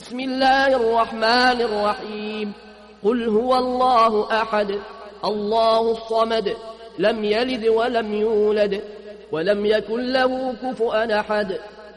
بسم الله الرحمن الرحيم. قل هو الله أحد الله الصمد لم يلد ولم يولد ولم يكن له كفؤا أحد.